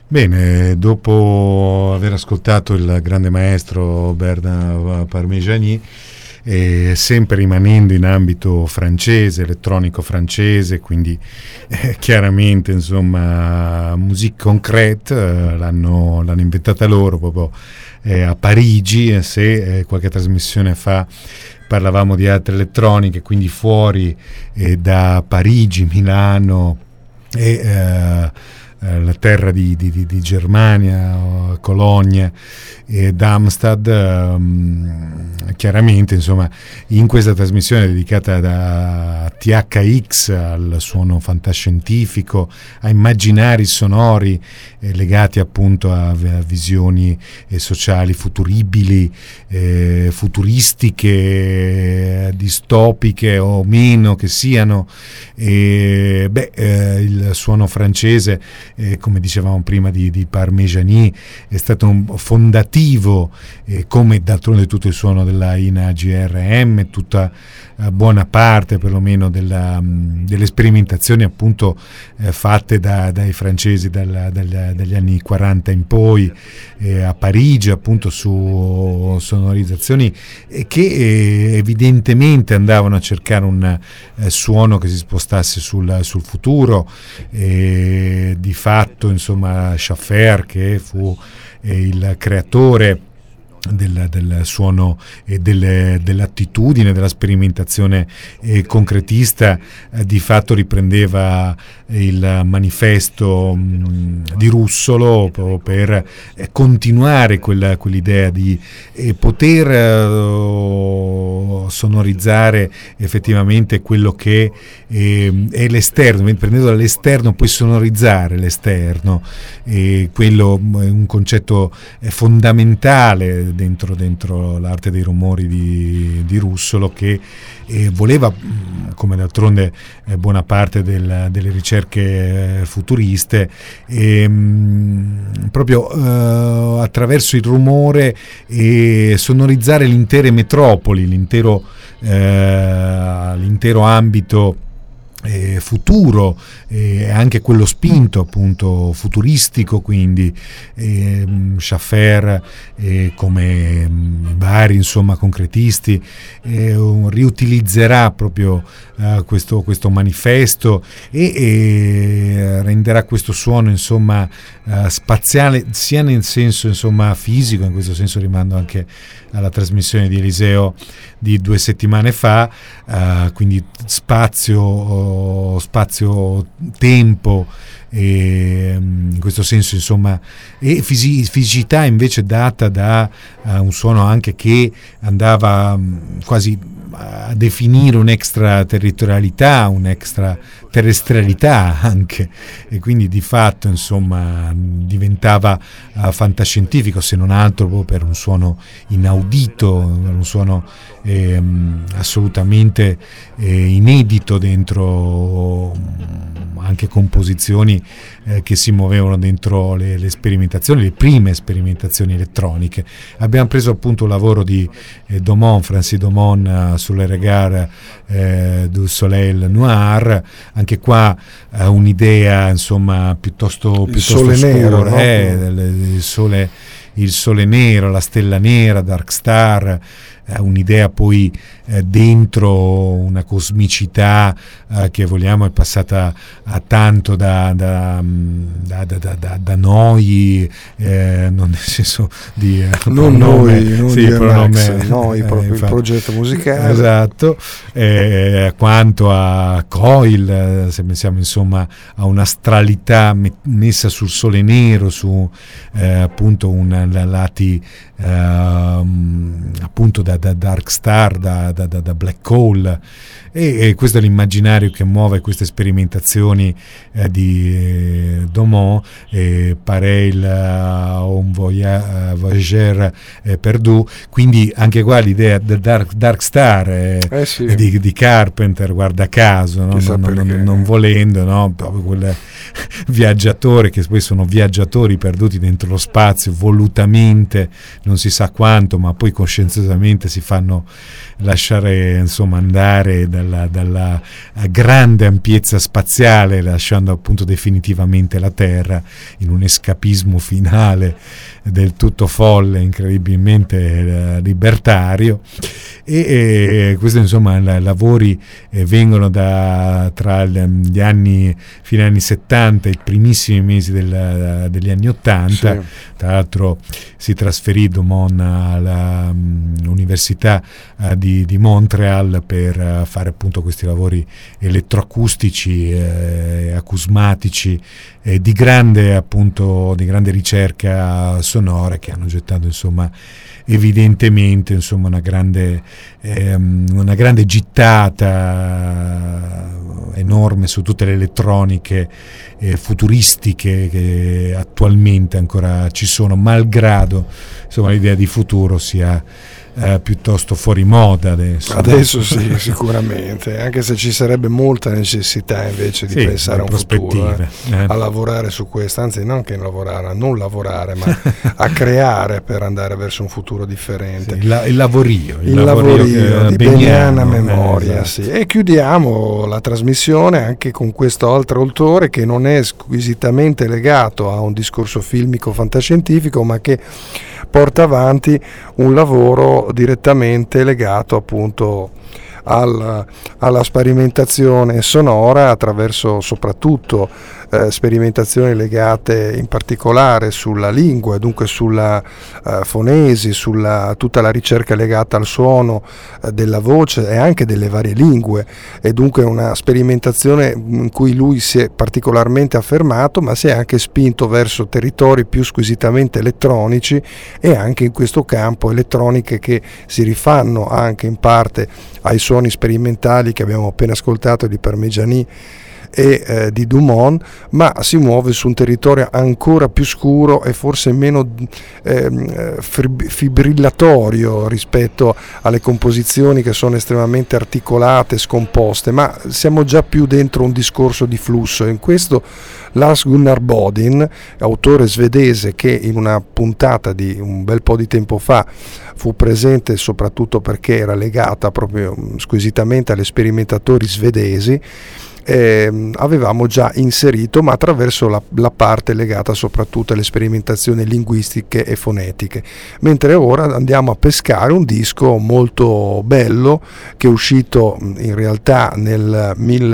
Bene, dopo aver ascoltato il grande maestro Bernard Parmigiani, sempre rimanendo in ambito francese, elettronico francese, quindi chiaramente insomma musique concrète, l'hanno inventata loro proprio a Parigi. Se qualche trasmissione fa parlavamo di altre elettroniche, quindi fuori da Parigi, Milano e la terra di Germania, Colonia e Darmstadt, chiaramente insomma in questa trasmissione dedicata da THX al suono fantascientifico, a immaginari sonori legati appunto a visioni sociali futuribili, futuristiche, distopiche o meno che siano, il suono francese, come dicevamo prima di Parmigiani, è stato fondativo, come d'altronde tutto il suono della INA GRM, tutta buona parte perlomeno delle sperimentazioni appunto fatte dai francesi dagli anni 40 in poi, a Parigi appunto su sonorizzazioni che evidentemente andavano a cercare un suono che si spostasse sul futuro. Di fatto insomma Schaffer, che fu il creatore del suono e dell'attitudine, della sperimentazione concretista, di fatto riprendeva il manifesto di Russolo proprio per continuare quell'idea di poter sonorizzare effettivamente quello che è l'esterno, prendendo dall'esterno poi sonorizzare l'esterno, quello è un concetto fondamentale dentro l'arte dei rumori di Russolo, che voleva, come d'altronde buona parte delle ricerche futuriste, proprio attraverso il rumore sonorizzare l'intera metropoli, l'intero ambito futuro, anche quello spinto appunto futuristico, quindi Schaffer come vari insomma concretisti riutilizzerà proprio questo manifesto e renderà questo suono insomma spaziale, sia nel senso insomma fisico, in questo senso rimando anche alla trasmissione di Eliseo di 2 settimane fa, quindi spazio tempo, in questo senso insomma, e fisicità invece data da un suono anche che andava quasi a definire un'extraterritorialità, un'extraterrestrialità anche, e quindi di fatto insomma diventava fantascientifico, se non altro proprio per un suono inaudito, un suono assolutamente inedito dentro anche composizioni che si muovevano dentro le sperimentazioni, le prime sperimentazioni elettroniche. Abbiamo preso appunto il lavoro di Francis Domon sulle Regards du Soleil Noir, anche qua un'idea insomma piuttosto sole scura, nero, no? il sole nero, la stella nera, Dark Star, un'idea poi dentro una cosmicità che vogliamo è passata a tanto da noi, non nel senso di Max, noi proprio il progetto musicale, esatto, quanto a Coil, se pensiamo insomma a un'astralità messa sul sole nero, su appunto lati appunto da Dark Star, da Black Hole, e questo è l'immaginario che muove queste sperimentazioni di Domon, Pareil, un voyageur perdu, quindi anche qua l'idea del Dark Star sì. di Carpenter, guarda caso, no? non volendo, no? Proprio quel viaggiatore, che poi sono viaggiatori perduti dentro lo spazio volutamente, non si sa quanto, ma poi coscienziosamente volte si fanno lasciare insomma andare dalla grande ampiezza spaziale, lasciando appunto definitivamente la Terra in un escapismo finale del tutto folle, incredibilmente libertario. E questi insomma lavori vengono tra gli anni fine anni 70 e i primissimi mesi degli anni 80. Sì. Tra l'altro si trasferì Dumont all'Università di Montreal per fare appunto questi lavori elettroacustici, acusmatici, di grande ricerca sonora, che hanno gettato insomma evidentemente insomma una grande gittata enorme su tutte le elettroniche futuristiche che attualmente ancora ci sono, malgrado insomma l'idea di futuro sia piuttosto fuori moda adesso sì, sicuramente, anche se ci sarebbe molta necessità invece di pensare a un futuro, a lavorare su questo, anzi non lavorare ma a creare per andare verso un futuro differente. Sì, il lavorio di Beniana Memoria. Sì. E chiudiamo la trasmissione anche con questo altro autore che non è squisitamente legato a un discorso filmico fantascientifico, ma che porta avanti un lavoro direttamente legato appunto alla sperimentazione sonora, attraverso soprattutto sperimentazioni legate in particolare sulla lingua, dunque sulla fonesi, sulla tutta la ricerca legata al suono della voce e anche delle varie lingue, e dunque una sperimentazione in cui lui si è particolarmente affermato, ma si è anche spinto verso territori più squisitamente elettronici, e anche in questo campo elettroniche che si rifanno anche in parte ai suoni sperimentali che abbiamo appena ascoltato di Parmigiani e di Dumont, ma si muove su un territorio ancora più scuro e forse meno fibrillatorio rispetto alle composizioni che sono estremamente articolate, scomposte, ma siamo già più dentro un discorso di flusso. In questo Lars Gunnar Bodin, autore svedese, che in una puntata di un bel po' di tempo fa fu presente soprattutto perché era legata proprio squisitamente agli sperimentatori svedesi, avevamo già inserito, ma attraverso la parte legata soprattutto alle sperimentazioni linguistiche e fonetiche, mentre ora andiamo a pescare un disco molto bello che è uscito in realtà nel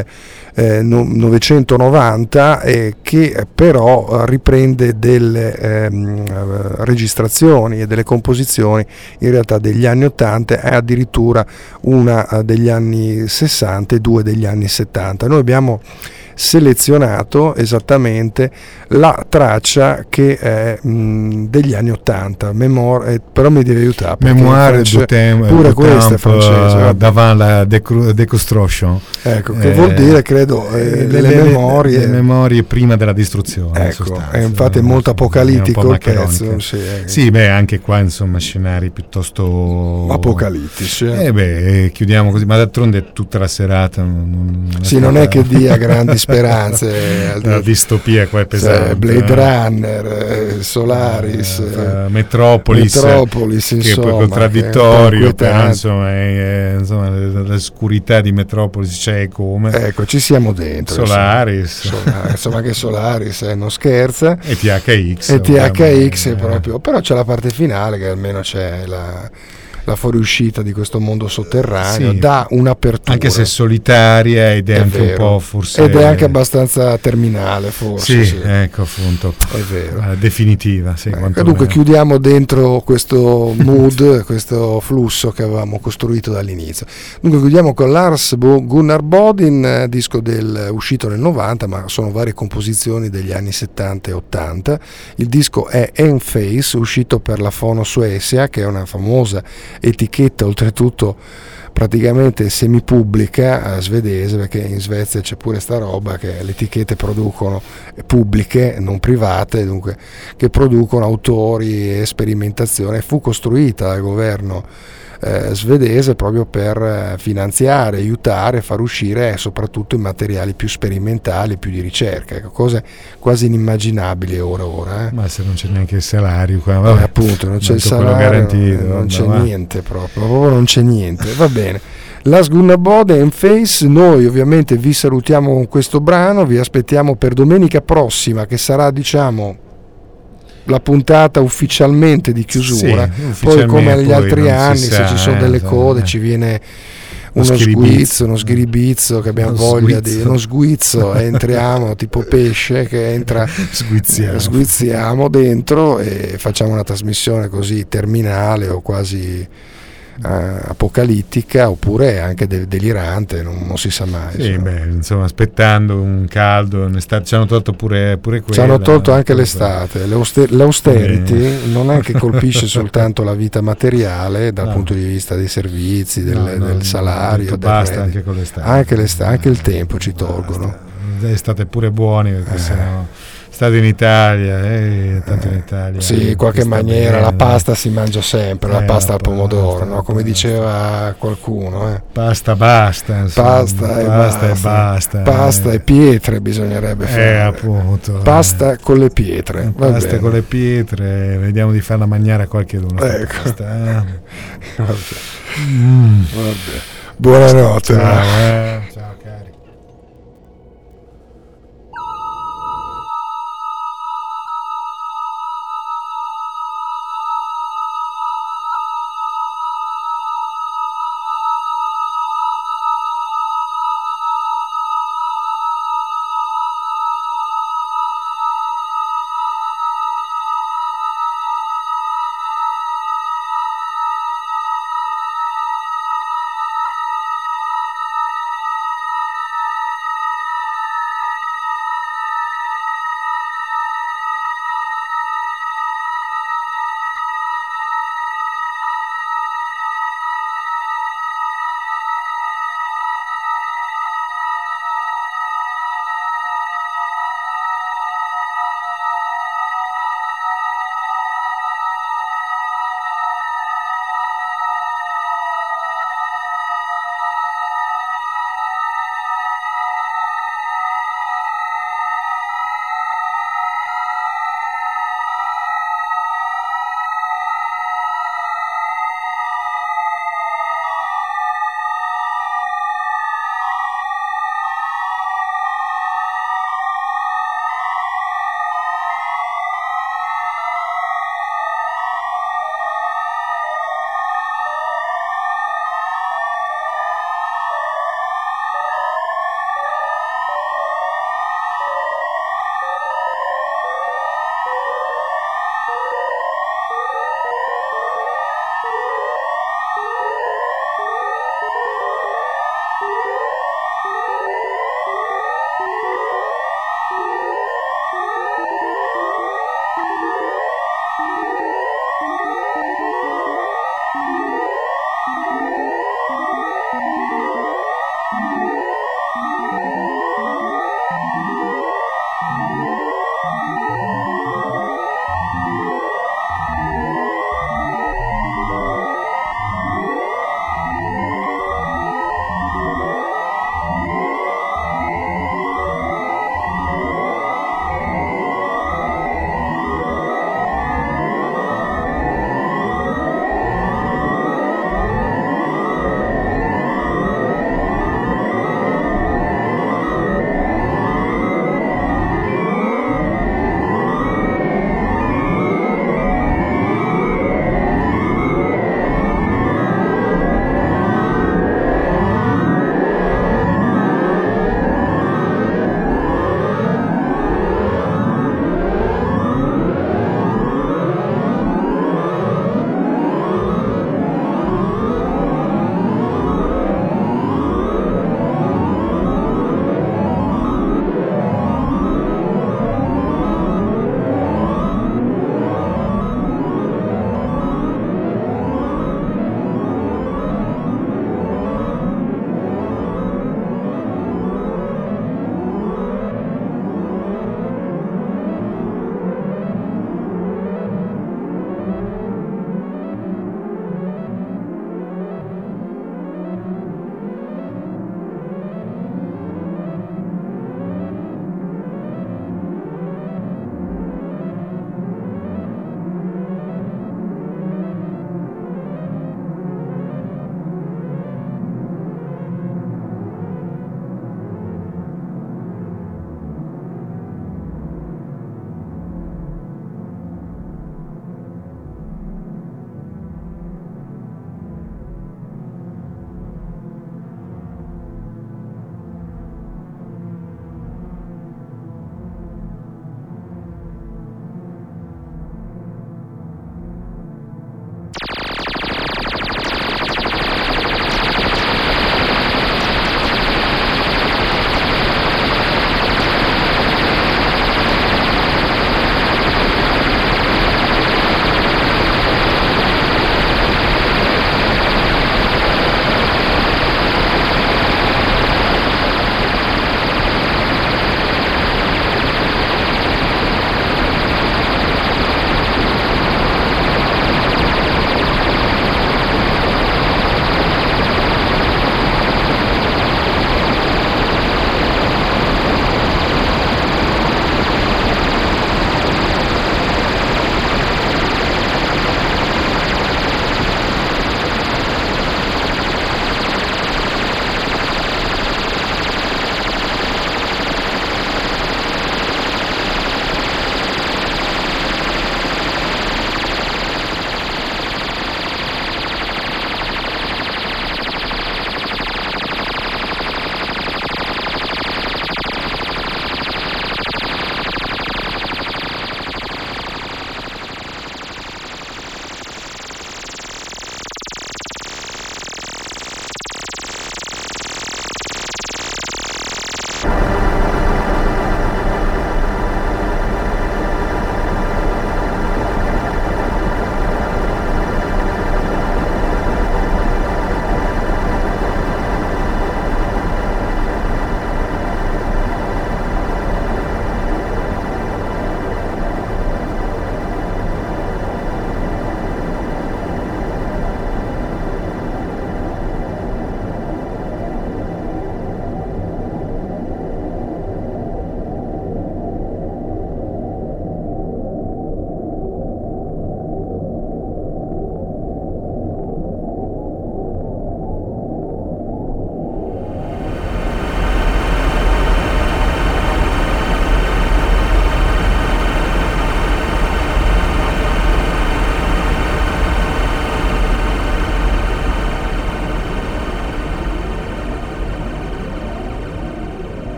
1990 e che però riprende delle registrazioni e delle composizioni in realtà degli anni 80 e addirittura una degli anni 60 e due degli anni 70. Noi abbiamo selezionato esattamente la traccia che è degli anni 80, però mi devi aiutare, Memoire du temps, pure questa è francese, davant la deconstruction, ecco, che vuol dire credo le memorie prima della distruzione, ecco, infatti è molto apocalittico il pezzo, sì, anche qua insomma scenari piuttosto apocalittici, chiudiamo così, ma d'altronde tutta la serata non è che dia grandi speranze, la distopia qua è pesante, Blade Runner, Solaris, Metropolis insomma, che è poi contraddittorio, però insomma l'oscurità di Metropolis c'è come, ecco, ci siamo dentro, Solaris insomma che Solaris non scherza, e THX è proprio, però c'è la parte finale che almeno c'è la fuoriuscita di questo mondo sotterraneo, dà un'apertura, anche se solitaria, ed è anche vero, un po' forse, ed è anche abbastanza terminale forse, ecco appunto, è vero, definitiva, dunque chiudiamo dentro questo mood, questo flusso che avevamo costruito dall'inizio. Dunque chiudiamo con Lars Gunnar Bodin, disco uscito nel 90, ma sono varie composizioni degli anni 70 e 80. Il disco è Enface, uscito per la Fono Suecia, che è una famosa etichetta oltretutto praticamente semipubblica svedese, perché in Svezia c'è pure sta roba che le etichette producono pubbliche, non private, dunque che producono autori e sperimentazione. Fu costruita dal governo svedese, proprio per finanziare, aiutare, far uscire soprattutto i materiali più sperimentali, più di ricerca, ecco, cose quasi inimmaginabili ora. Ma se non c'è neanche il salario qua, vabbè, appunto non c'è il quello salario, garantito, non vabbè, c'è va. niente proprio non c'è niente, va bene. Last Gunnabode and Face, noi ovviamente vi salutiamo con questo brano, vi aspettiamo per domenica prossima, che sarà, diciamo, la puntata ufficialmente di chiusura. Sì, Poi come agli poi altri non si anni, sa, se ci sono delle code, ci viene uno sguizzo, uno sghiribizzo, che abbiamo voglia di uno sguizzo, e entriamo tipo pesce che entra, sguizziamo dentro e facciamo una trasmissione così terminale o quasi apocalittica, oppure anche delirante, non si sa mai. Sì, insomma, aspettando un caldo, un'estate, ci hanno tolto pure quella. Ci hanno tolto anche l'estate, l'austerity non è che colpisce soltanto la vita materiale dal punto di vista dei servizi, del salario, del basta anche con l'estate. Anche il tempo ci tolgono. Estate pure buone, perché sennò state in Italia, tanto in Italia. Sì, in qualche maniera bene, la pasta si mangia sempre, la pasta al pomodoro, no? Come diceva qualcuno. Pasta basta, insomma. Pasta e pietre bisognerebbe fare. Appunto. Pasta con le pietre. Pasta con le pietre, vediamo di farla mangiare a qualcuno. Ecco. Vabbè. Buonanotte. Ciao.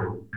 Thank you.